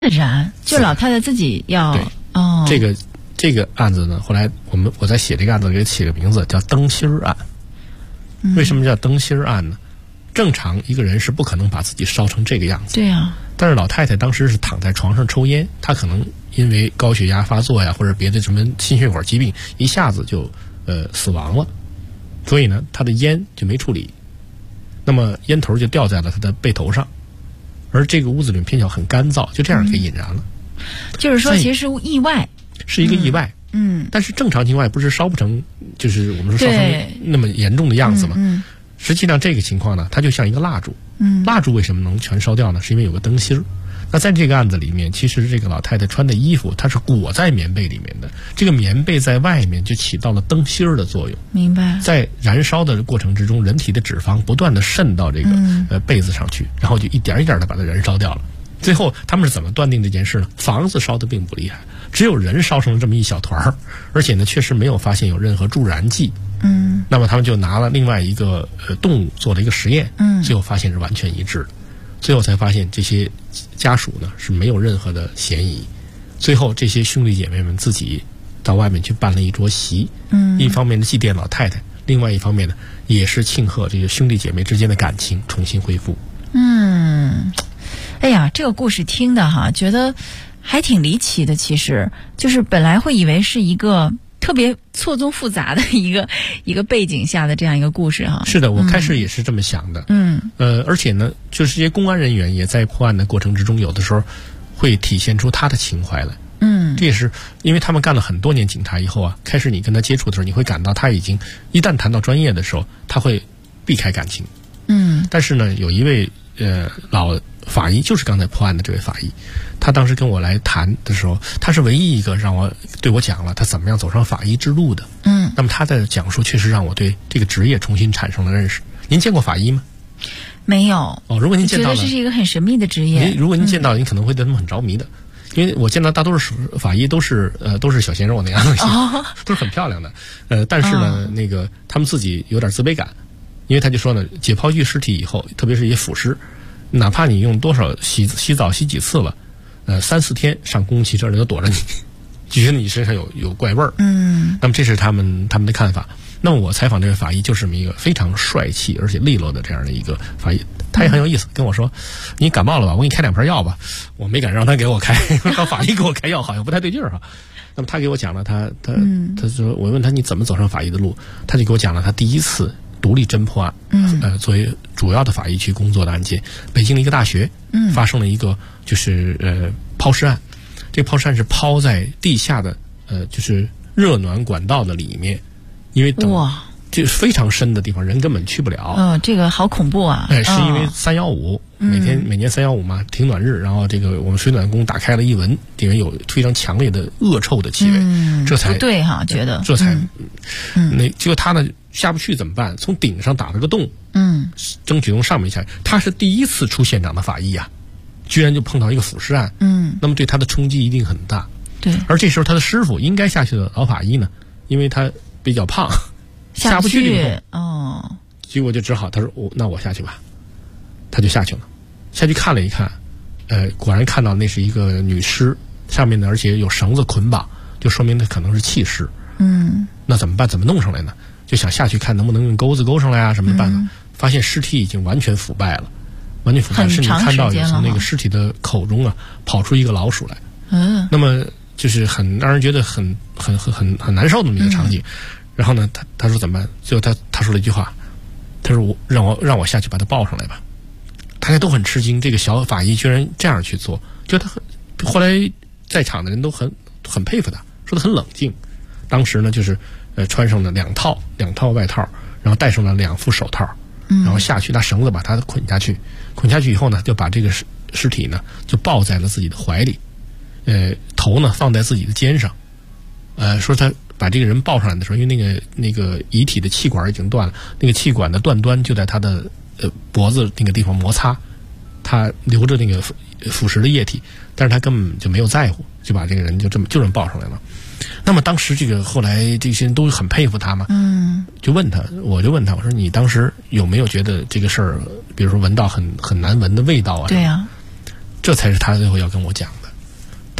然，就老太太自己要哦。 这个案子呢，后来我在写这个案子给起个名字叫灯芯儿案。为什么叫灯芯儿案呢？正常一个人是不可能把自己烧成这个样子。 对啊。 但是老太太当时是躺在床上抽烟，她可能因为高血压发作呀，或者别的什么心血管疾病，一下子就死亡了。所以呢，她的烟就没处理，那么烟头就掉在了她的背头上，而这个屋子里面偏巧很干燥，就这样给引燃了。 就是说，其实是意外， 是一个意外。但是正常情况不是烧不成，就是我们说烧成那么严重的样子嘛。实际上这个情况呢，它就像一个蜡烛。蜡烛为什么能全烧掉呢？是因为有个灯芯儿。那在这个案子里面，其实这个老太太穿的衣服，它是裹在棉被里面的，这个棉被在外面就起到了灯芯儿的作用。 明白。 在燃烧的过程之中，人体的脂肪不断的渗到这个被子上去，然后就一点一点的把它燃烧掉了。最后他们是怎么断定这件事呢？房子烧得并不厉害，只有人烧成了这么一小团儿，而且呢确实没有发现有任何助燃剂。那么他们就拿了另外一个动物做了一个实验，最后发现是完全一致的。最后才发现这些家属呢是没有任何的嫌疑。最后这些兄弟姐妹们自己到外面去办了一桌席，一方面的祭奠老太太，另外一方面呢也是庆贺这个兄弟姐妹之间的感情重新恢复。 哎呀，这个故事听的哈，觉得还挺离奇的。其实就是本来会以为是一个特别错综复杂的一个背景下的这样一个故事哈。 是的，我开始也是这么想的。而且呢，就是这些公安人员也在破案的过程之中，有的时候会体现出他的情怀来。这也是因为他们干了很多年警察以后啊，开始你跟他接触的时候，你会感到他已经一旦谈到专业的时候，他会避开感情。但是呢，有一位老法医，就是刚才破案的这位法医，他当时跟我来谈的时候，他是唯一一个对我讲了他怎么样走上法医之路的。那么他的讲述确实让我对这个职业重新产生了认识。您见过法医吗？ 没有。 如果您见到了， 觉得这是一个很神秘的职业。 如果您见到，您可能会对他们很着迷的。因为我见到大多数法医都是小鲜肉那样的，都是很漂亮的。但是呢，那个他们自己有点自卑感，因为他就说呢，解剖具尸体以后，特别是一些腐尸，哪怕你用多少洗澡洗几次了，3-4天上公共汽车人都躲着你，就觉得你身上有怪味儿。那么这是他们的看法。那么我采访这位法医就是这么一个非常帅气而且利落的这样的一个法医，他也很有意思，跟我说：“你感冒了吧？我给你开2片药吧。”我没敢让他给我开，让法医给我开药好像不太对劲儿哈。那么他给我讲了他说，我问他你怎么走上法医的路，他就给我讲了他第一次独立侦破案，作为主要的法医去工作的案件，北京的一个大学发生了一个就是抛尸案。这个抛尸案是抛在地下的就是热暖管道的里面，因为这非常深的地方，人根本去不了。 这个好恐怖啊！ 是因为315，每年315嘛，停暖日，然后这个我们水暖工打开了一闻，里面有非常强烈的恶臭的气味，这才不对哈，觉得这才结果他呢下不去怎么办？从顶上打了个洞，争取从上面下。他是第一次出现场的法医啊，居然就碰到一个腐尸案，那么对他的冲击一定很大。 对， 而这时候他的师傅应该下去的老法医呢，因为他比较胖。下不去这个洞，结果就只好他说那我下去吧，他就下去了，下去看了一看，果然看到那是一个女尸，上面呢而且有绳子捆绑，就说明他可能是弃尸。那怎么办？怎么弄上来呢？就想下去看能不能用钩子勾上来啊什么的办法，发现尸体已经完全腐败了，甚至看到有从那个尸体的口中啊跑出一个老鼠来。那么就是很让人觉得很难受的那么一个场景。然后呢，他说怎么办？最后他说了一句话，他说让我下去把他抱上来吧。大家都很吃惊，这个小法医居然这样去做，就他后来在场的人都很佩服他，说他很冷静。当时呢，就是穿上了两套外套，然后戴上了2副手套，然后下去拿绳子把他捆下去。捆下去以后呢，就把这个尸体呢就抱在了自己的怀里，头呢放在自己的肩上，说他把这个人抱上来的时候，因为那个遗体的气管已经断了，那个气管的断端就在他的脖子那个地方摩擦，他流着那个腐蚀的液体，但是他根本就没有在乎，就把这个人就这么抱上来了。那么当时这个后来这些人都很佩服他嘛，我就问他，我说你当时有没有觉得这个事儿，比如说闻到很难闻的味道啊？ 对啊， 这才是他最后要跟我讲的。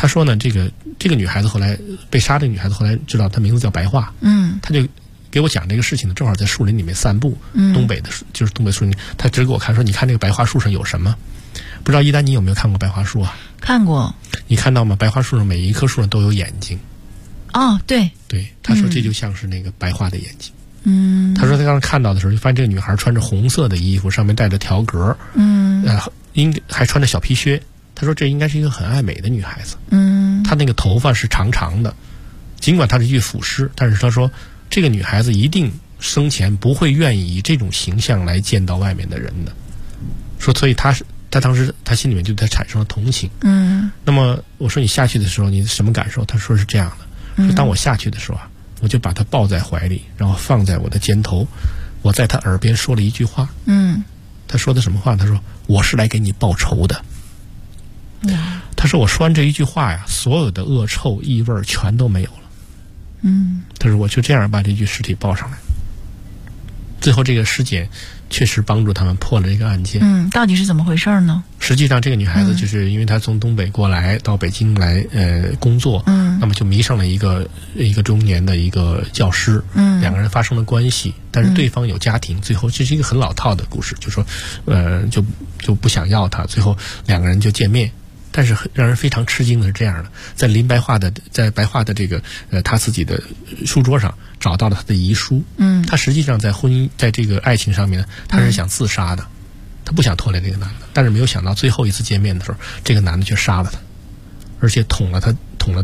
他说呢，这个女孩子后来被杀，这个女孩子后来知道她名字叫白桦，他就给我讲这个事情呢，正好在树林里面散步，东北树林，他指给我看说，你看这个白桦树上有什么？不知道一丹你有没有看过白桦树啊？ 看过。 你看到吗？白桦树上每一棵树上都有眼睛。 哦，对。 对，他说这就像是那个白桦的眼睛。他说他刚刚看到的时候，就发现这个女孩穿着红色的衣服，上面带着条格，还穿着小皮靴。他说这应该是一个很爱美的女孩子。她那个头发是长长的，尽管她是一具腐尸，但是他说这个女孩子一定生前不会愿意以这种形象来见到外面的人的。说所以他当时他心里面就对她产生了同情。那么我说你下去的时候你什么感受？他说是这样的，说当我下去的时候啊，我就把她抱在怀里，然后放在我的肩头，我在她耳边说了一句话。他说的什么话？他说我是来给你报仇的。他说我说完这一句话呀，所有的恶臭异味全都没有了。他说我就这样把这具尸体抱上来。最后这个尸检确实帮助他们破了这个案件。 到底是怎么回事呢？ 实际上这个女孩子就是因为她从东北过来到北京来工作，那么就迷上了一个中年的一个教师，两个人发生了关系，但是对方有家庭，最后这是一个很老套的故事，就说就不想要她，最后两个人就见面。但是让人非常吃惊的是这样的，在白桦的这个他自己的书桌上找到了他的遗书。他实际上在这个爱情上面，他是想自杀的，他不想拖累这个男的，但是没有想到最后一次见面的时候，这个男的却杀了他，而且捅了他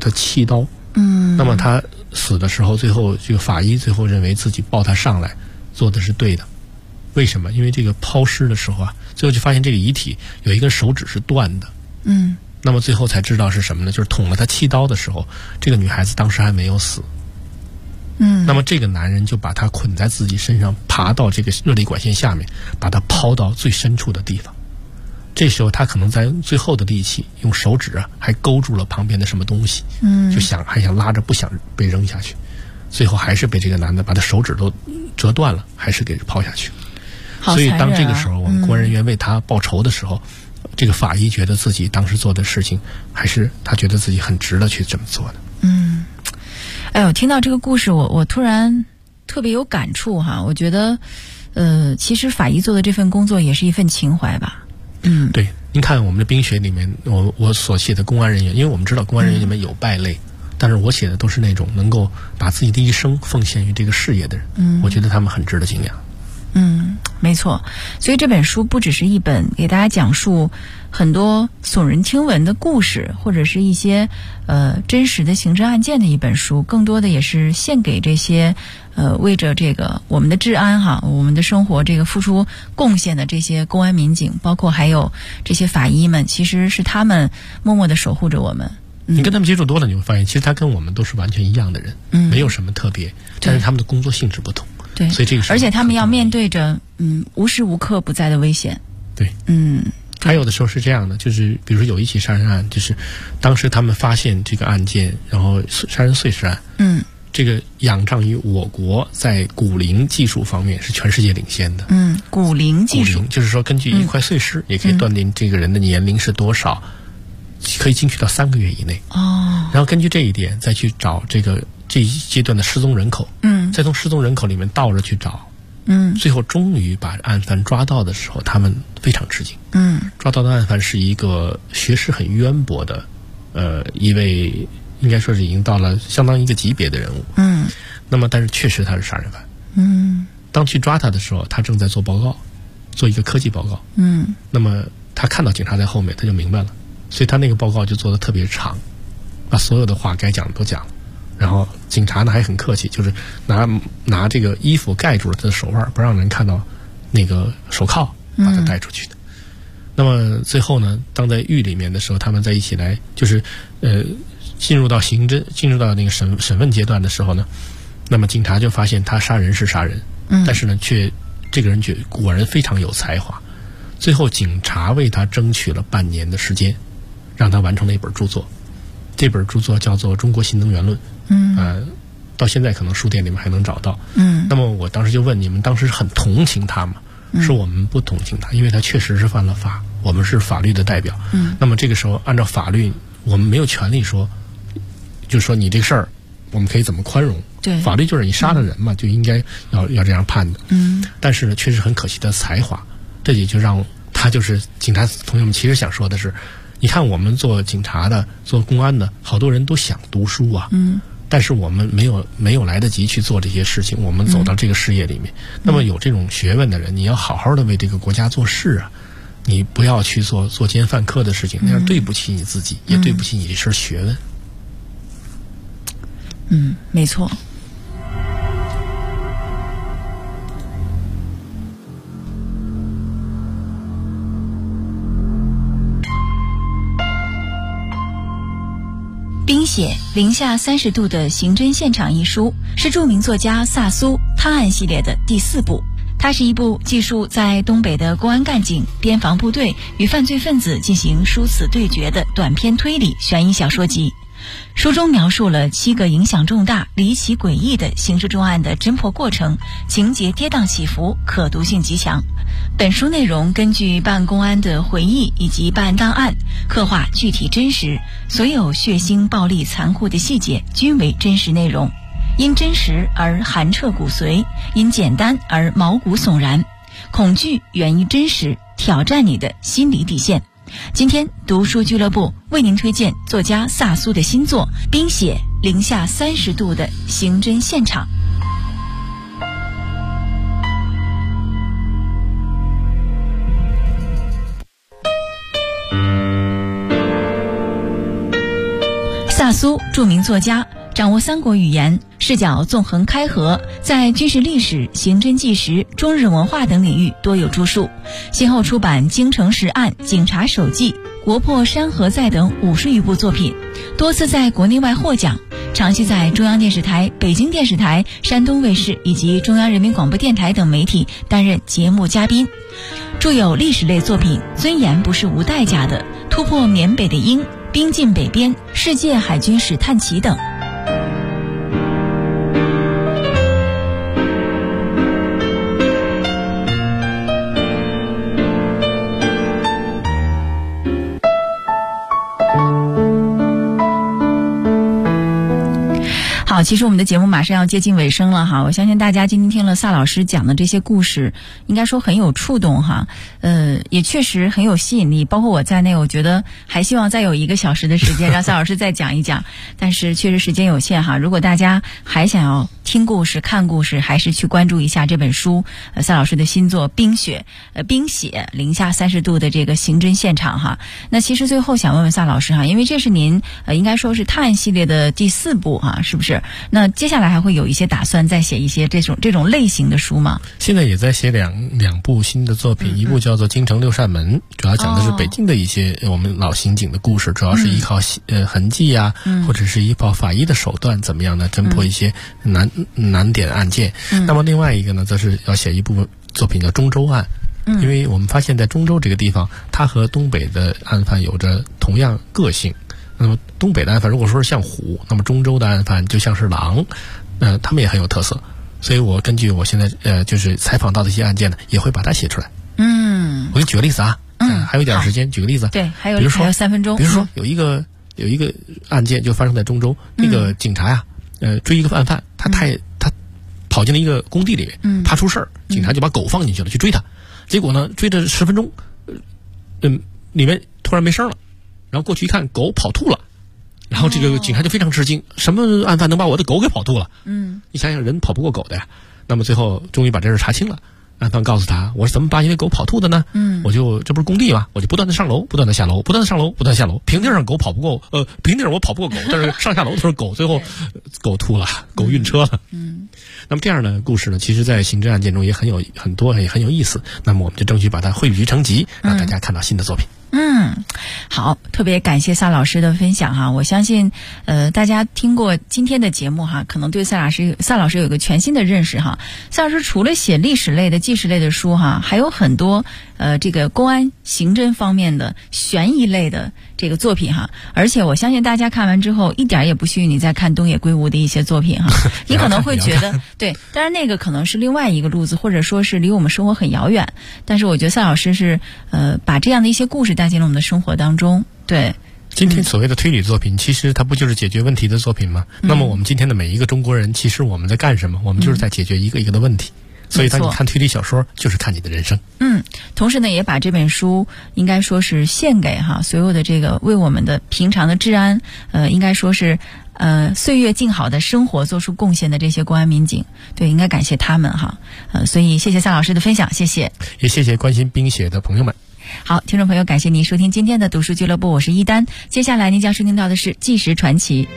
7刀。那么他死的时候，最后这个法医最后认为自己抱他上来做的是对的。为什么？因为这个抛尸的时候啊，最后就发现这个遗体有一根手指是断的。那么最后才知道是什么呢？就是捅了他7刀的时候，这个女孩子当时还没有死。那么这个男人就把她捆在自己身上，爬到这个热力管线下面，把她抛到最深处的地方。这时候他可能在最后的力气，用手指还勾住了旁边的什么东西，还想拉着，不想被扔下去。最后还是被这个男的把他手指都折断了，还是给抛下去。所以当这个时候我们公安人员为他报仇的时候，这个法医觉得自己当时做的事情，还是他觉得自己很值得去这么做的。 我听到这个故事，我突然特别有感触哈。我觉得，其实法医做的这份工作也是一份情怀吧。 对，您看我们的冰雪里面，我所写的公安人员，因为我们知道公安人员里面有败类，但是我写的都是那种能够把自己的一生奉献于这个事业的人。我觉得他们很值得敬仰。 没错，所以这本书不只是一本给大家讲述很多耸人听闻的故事，或者是一些真实的刑侦案件的一本书，更多的也是献给这些为着这个我们的治安哈，我们的生活这个付出贡献的这些公安民警，包括还有这些法医们，其实是他们默默地守护着我们。 你跟他们接触多了，你会发现其实他跟我们都是完全一样的人，没有什么特别，但是他们的工作性质不同。 对， 所以这个而且他们要面对着无时无刻不在的危险。 对，还有的时候是这样的，就是比如说有一起杀人案，就是当时他们发现这个案件，然后杀人碎尸案，这个仰仗于我国在骨龄技术方面是全世界领先的。骨龄技术就是说根据一块碎尸，也可以断定这个人的年龄是多少，可以精确到3个月以内。然后根据这一点再去找这一阶段的失踪人口，再从失踪人口里面倒着去找，最后终于把案犯抓到的时候，他们非常吃惊。抓到的案犯是一个学识很渊博的，一位应该说是已经到了相当一个级别的人物。那么但是确实他是杀人犯。当去抓他的时候，他正在做报告，做一个科技报告。那么他看到警察在后面，他就明白了，所以他那个报告就做得特别长，把所有的话该讲的都讲了。然后警察呢还很客气，就是拿这个衣服盖住了他的手腕，不让人看到那个手铐，把他带出去的。那么最后呢，当在狱里面的时候，他们在一起来，就是进入到那个审问阶段的时候呢，那么警察就发现他杀人是杀人，但是呢这个人果然非常有才华。最后警察为他争取了半年的时间，让他完成了一本著作。这本著作叫做《中国新能源论》。到现在可能书店里面还能找到。那么我当时就问，你们当时很同情他吗？说我们不同情他，因为他确实是犯了法，我们是法律的代表。那么这个时候按照法律， 我们没有权利说，就说你这个事儿我们可以怎么宽容。 对， 法律就是你杀了人嘛，就应该要这样判的。但是呢，确实很可惜的才华，这也就让他就是警察同学们其实想说的是，你看我们做警察的、做公安的，好多人都想读书啊，但是我们没有来得及去做这些事情，我们走到这个事业里面。那么有这种学问的人，你要好好的为这个国家做事啊，你不要去做奸犯科的事情，那样对不起你自己，也对不起你这身学问。 没错。冰雪零下30度的刑侦现场一书是著名作家萨苏探案系列的第4部，它是一部记述在东北的公安干警、边防部队与犯罪分子进行殊死对决的短篇推理悬疑小说集。书中描述了7个影响重大、离奇诡异的刑事重案的侦破过程，情节跌宕起伏，可读性极强。本书内容根据办公安的回忆以及办案档案，刻画具体真实，所有血腥、暴力、残酷的细节均为真实内容，因真实而寒彻骨髓，因简单而毛骨悚然。恐惧源于真实，挑战你的心理底线。今天读书俱乐部为您推荐作家萨苏的新作《冰雪零下30度的刑侦现场》。萨苏，著名作家，掌握3国语言，视角纵横开合，在军事历史、刑侦纪实、中日文化等领域多有著述，先后出版《京城十案》《警察手记》《国破山河在》等50余部作品，多次在国内外获奖，长期在中央电视台、北京电视台、山东卫视以及中央人民广播电台等媒体担任节目嘉宾，著有历史类作品《尊严不是无代价的》《突破缅北的鹰》《兵进北边》《世界海军史探奇》等。好，其实我们的节目马上要接近尾声了哈，我相信大家今天听了萨老师讲的这些故事，应该说很有触动哈，也确实很有吸引力，包括我在内，我觉得还希望再有1个小时的时间让萨老师再讲一讲，但是确实时间有限哈，如果大家还想要听故事、看故事，还是去关注一下这本书，萨老师的新作《冰雪零下30度的这个刑侦现场哈。那其实最后想问问萨老师哈，因为这是您应该说是探案系列的第4部哈，是不是？那接下来还会有一些打算再写一些这种类型的书吗？ 现在也在写两部新的作品，一部叫做《京城6扇门》，主要讲的是北京的一些我们老刑警的故事，主要是依靠痕迹啊，或者是依靠法医的手段怎么样呢侦破一些难点案件。那么另外一个呢，则是要写一部作品叫《中州案》，因为我们发现在中州这个地方，它和东北的案犯有着同样个性。那么东北的案犯如果说是像虎，那么中州的案犯就像是狼，他们也很有特色。所以我根据我现在就是采访到的一些案件呢，也会把它写出来。我给你举个例子啊，还有一点时间，举个例子。 对，还有3分钟。 比如说有一个案件就发生在中州，那个警察呀，追一个案犯，他跑进了一个工地里面，怕出事儿，警察就把狗放进去了，去追他。结果呢，追了10分钟，里面突然没声了。然后过去一看，狗跑吐了，然后这个警察就非常吃惊，什么案犯能把我的狗给跑吐了？你想想，人跑不过狗的呀。那么最后终于把这事查清了，案犯告诉他，我是怎么把你的狗跑吐的呢？这不是工地吗？我就不断的上楼，不断的下楼，不断的上楼，不断地下楼。平地上狗跑不过，平地上我跑不过狗，但是上下楼的时候狗最后狗吐了，狗晕车了。那么这样的故事呢，其实在刑侦案件中也很有意思。那么我们就争取把它汇聚成集，让大家看到新的作品。 好，特别感谢萨老师的分享哈。我相信大家听过今天的节目哈，可能对萨老师有一个全新的认识哈。萨老师除了写历史类的、纪实类的书哈，还有很多这个公安刑侦方面的悬疑类的这个作品哈。而且我相信大家看完之后一点也不虚你在看东野圭吾的一些作品哈。你可能会觉得对，当然那个可能是另外一个路子，或者说是离我们生活很遥远，但是我觉得萨老师是把这样的一些故事带进了我们的生活当中。对， 今天所谓的推理作品，其实它不就是解决问题的作品吗？那么我们今天的每一个中国人，其实我们在干什么？我们就是在解决一个一个的问题。所以当你看推理小说，就是看你的人生。 同时呢，也把这本书应该说是献给所有的这个为我们的平常的治安，应该说是岁月静好的生活做出贡献的这些公安民警，对，应该感谢他们所以谢谢夏老师的分享，谢谢， 也谢谢关心冰雪的朋友们。 好，听众朋友，感谢您收听今天的读书俱乐部，我是一丹。接下来您将收听到的是纪实传奇。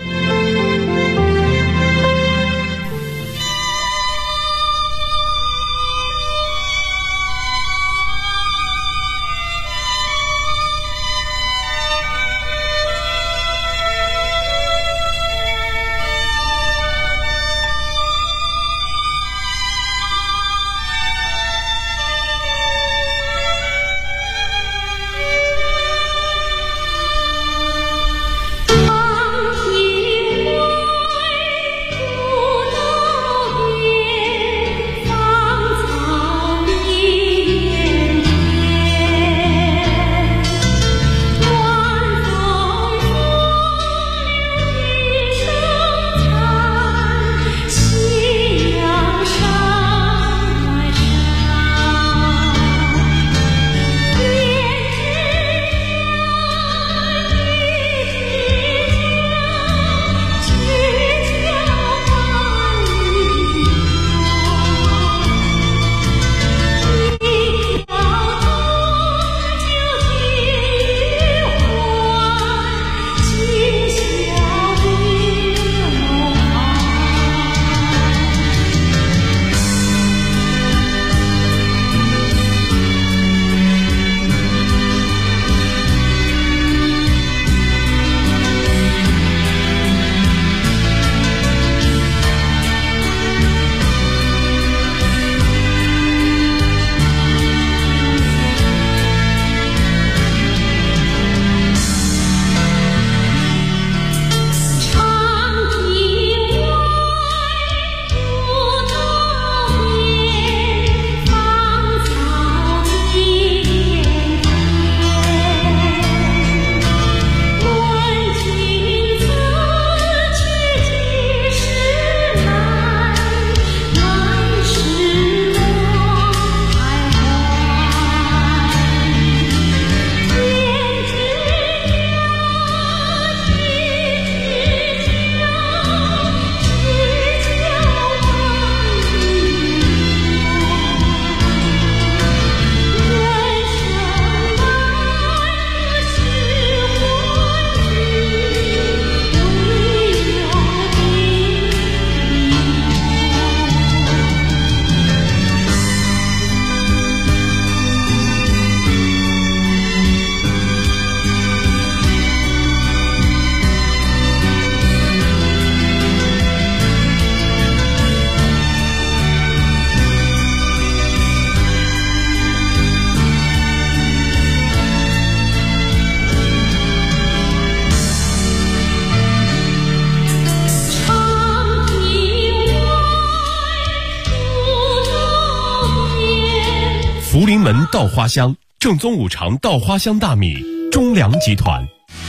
福临门稻花香，正宗五常稻花香大米，中粮集团。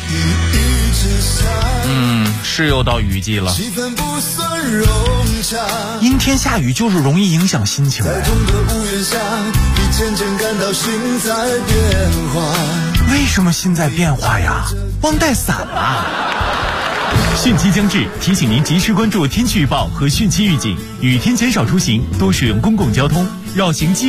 是又到雨季了，阴天下雨就是容易影响心情。为什么心在变化呀？忘带伞了。 汛期将至，提醒您及时关注天气预报和汛期预警，雨天减少出行，多使用公共交通，绕行机